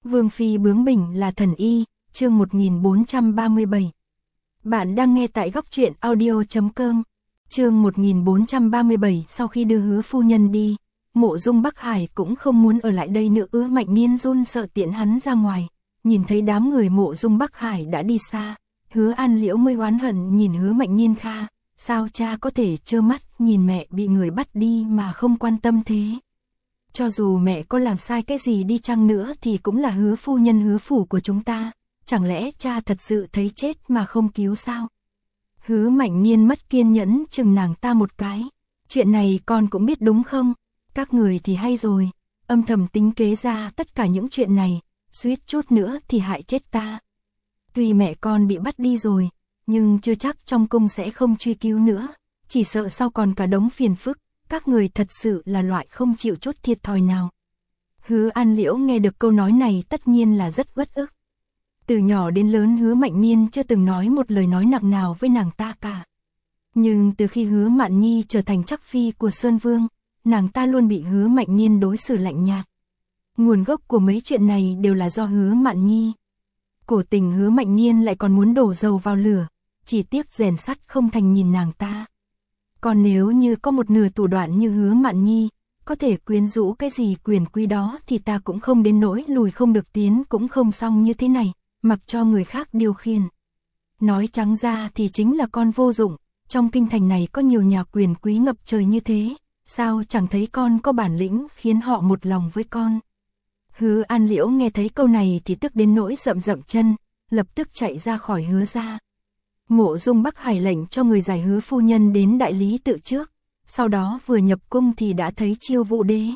Vương phi bướng bỉnh là thần y, chương 1437. Bạn đang nghe tại góc truyện audio.com. Chương 1437. Sau khi đưa Hứa phu nhân đi, Mộ Dung Bắc Hải cũng không muốn ở lại đây nữa. Hứa Mạnh Niên run sợ tiễn hắn ra ngoài, nhìn thấy đám người Mộ Dung Bắc Hải đã đi xa, Hứa An Liễu mới oán hận nhìn Hứa Mạnh Niên kha, sao cha có thể trơ mắt nhìn mẹ bị người bắt đi mà không quan tâm thế? Cho dù mẹ có làm sai cái gì đi chăng nữa thì cũng là Hứa phu nhân Hứa phủ của chúng ta, chẳng lẽ cha thật sự thấy chết mà không cứu sao? Hứa Mạnh Niên mất kiên nhẫn chừng nàng ta một cái, chuyện này con cũng biết đúng không? Các người thì hay rồi, âm thầm tính kế ra tất cả những chuyện này, suýt chút nữa thì hại chết ta. Tuy mẹ con bị bắt đi rồi, nhưng chưa chắc trong cung sẽ không truy cứu nữa, chỉ sợ sau còn cả đống phiền phức, các người thật sự là loại không chịu chút thiệt thòi nào. Hứa An Liễu nghe được câu nói này tất nhiên là rất uất ức. Từ nhỏ đến lớn Hứa Mạnh Niên chưa từng nói một lời nói nặng nào với nàng ta cả. Nhưng từ khi Hứa Mạn Nhi trở thành chắc phi của Sơn Vương, nàng ta luôn bị Hứa Mạnh Niên đối xử lạnh nhạt. Nguồn gốc của mấy chuyện này đều là do Hứa Mạn Nhi. Cổ tình Hứa Mạnh Niên lại còn muốn đổ dầu vào lửa, chỉ tiếc rèn sắt không thành nhìn nàng ta. Còn nếu như có một nửa thủ đoạn như Hứa Mạn Nhi, có thể quyến rũ cái gì quyền quý đó thì ta cũng không đến nỗi lùi không được tiến cũng không xong như thế này, mặc cho người khác điều khiển. Nói trắng ra thì chính là con vô dụng, trong kinh thành này có nhiều nhà quyền quý ngập trời như thế, sao chẳng thấy con có bản lĩnh khiến họ một lòng với con. Hứa An Liễu nghe thấy câu này thì tức đến nỗi rậm rậm chân, lập tức chạy ra khỏi Hứa gia. Mộ Dung Bắc Hải lệnh cho người giải Hứa phu nhân đến đại lý tự trước, sau đó vừa nhập cung thì đã thấy Chiêu Vũ Đế.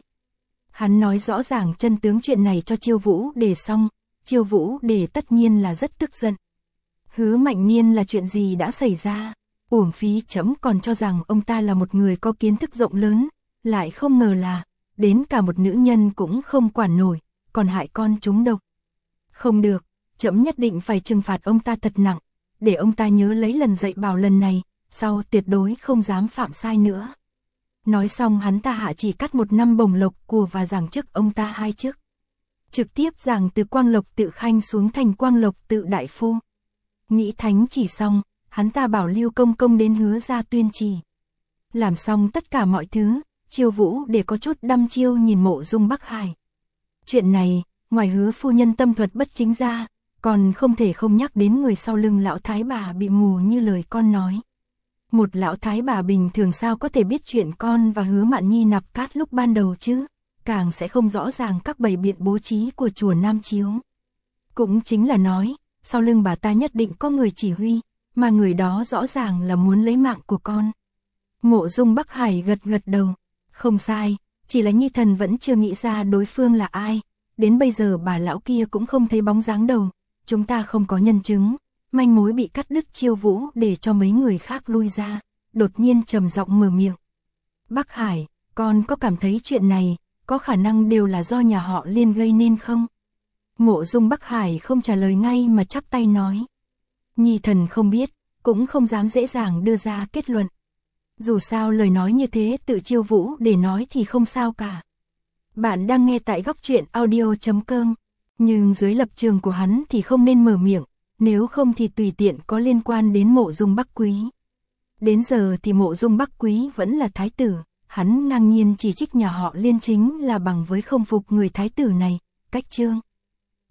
Hắn nói rõ ràng chân tướng chuyện này cho Chiêu Vũ Đế xong, Chiêu Vũ Đế tất nhiên là rất tức giận. Hứa Mạnh Niên là chuyện gì đã xảy ra? Uổng phí chấm còn cho rằng ông ta là một người có kiến thức rộng lớn, lại không ngờ là, đến cả một nữ nhân cũng không quản nổi, còn hại con trúng độc. Không được, chấm nhất định phải trừng phạt ông ta thật nặng, để ông ta nhớ lấy lần dạy bảo lần này, sau tuyệt đối không dám phạm sai nữa. Nói xong hắn ta hạ chỉ cắt 1 năm bổng lộc của và giảng chức ông ta 2 chức. Trực tiếp giảng từ Quang Lộc Tự Khanh xuống thành Quang Lộc Tự Đại Phu. Nghĩ thánh chỉ xong, hắn ta bảo Lưu Công Công đến Hứa gia tuyên chỉ. Làm xong tất cả mọi thứ, Chiêu Vũ để có chút đăm chiêu nhìn Mộ Dung Bắc Hải. Chuyện này, ngoài Hứa phu nhân tâm thuật bất chính ra, còn không thể không nhắc đến người sau lưng lão thái bà bị mù như lời con nói. Một lão thái bà bình thường sao có thể biết chuyện con và Hứa Mạn Nhi nạp cát lúc ban đầu chứ, càng sẽ không rõ ràng các bày biện bố trí của chùa Nam Chiếu. Cũng chính là nói, sau lưng bà ta nhất định có người chỉ huy, mà người đó rõ ràng là muốn lấy mạng của con. Mộ Dung Bắc Hải gật gật đầu, không sai, chỉ là Nhi thần vẫn chưa nghĩ ra đối phương là ai, đến bây giờ bà lão kia cũng không thấy bóng dáng đâu, chúng ta không có nhân chứng. Manh mối bị cắt đứt. Chiêu Vũ để cho mấy người khác lui ra, đột nhiên trầm giọng mở miệng. Bắc Hải, con có cảm thấy chuyện này, có khả năng đều là do nhà họ Liên gây nên không? Mộ Dung Bắc Hải không trả lời ngay mà chắp tay nói. Nhi thần không biết, cũng không dám dễ dàng đưa ra kết luận. Dù sao lời nói như thế tự Chiêu Vũ để nói thì không sao cả. Bạn đang nghe tại góc truyện audio.com, nhưng dưới lập trường của hắn thì không nên mở miệng. Nếu không thì tùy tiện có liên quan đến Mộ Dung Bắc Quý. Đến giờ thì Mộ Dung Bắc Quý vẫn là thái tử, hắn ngang nhiên chỉ trích nhà họ Liên chính là bằng với không phục người thái tử này, cách trương.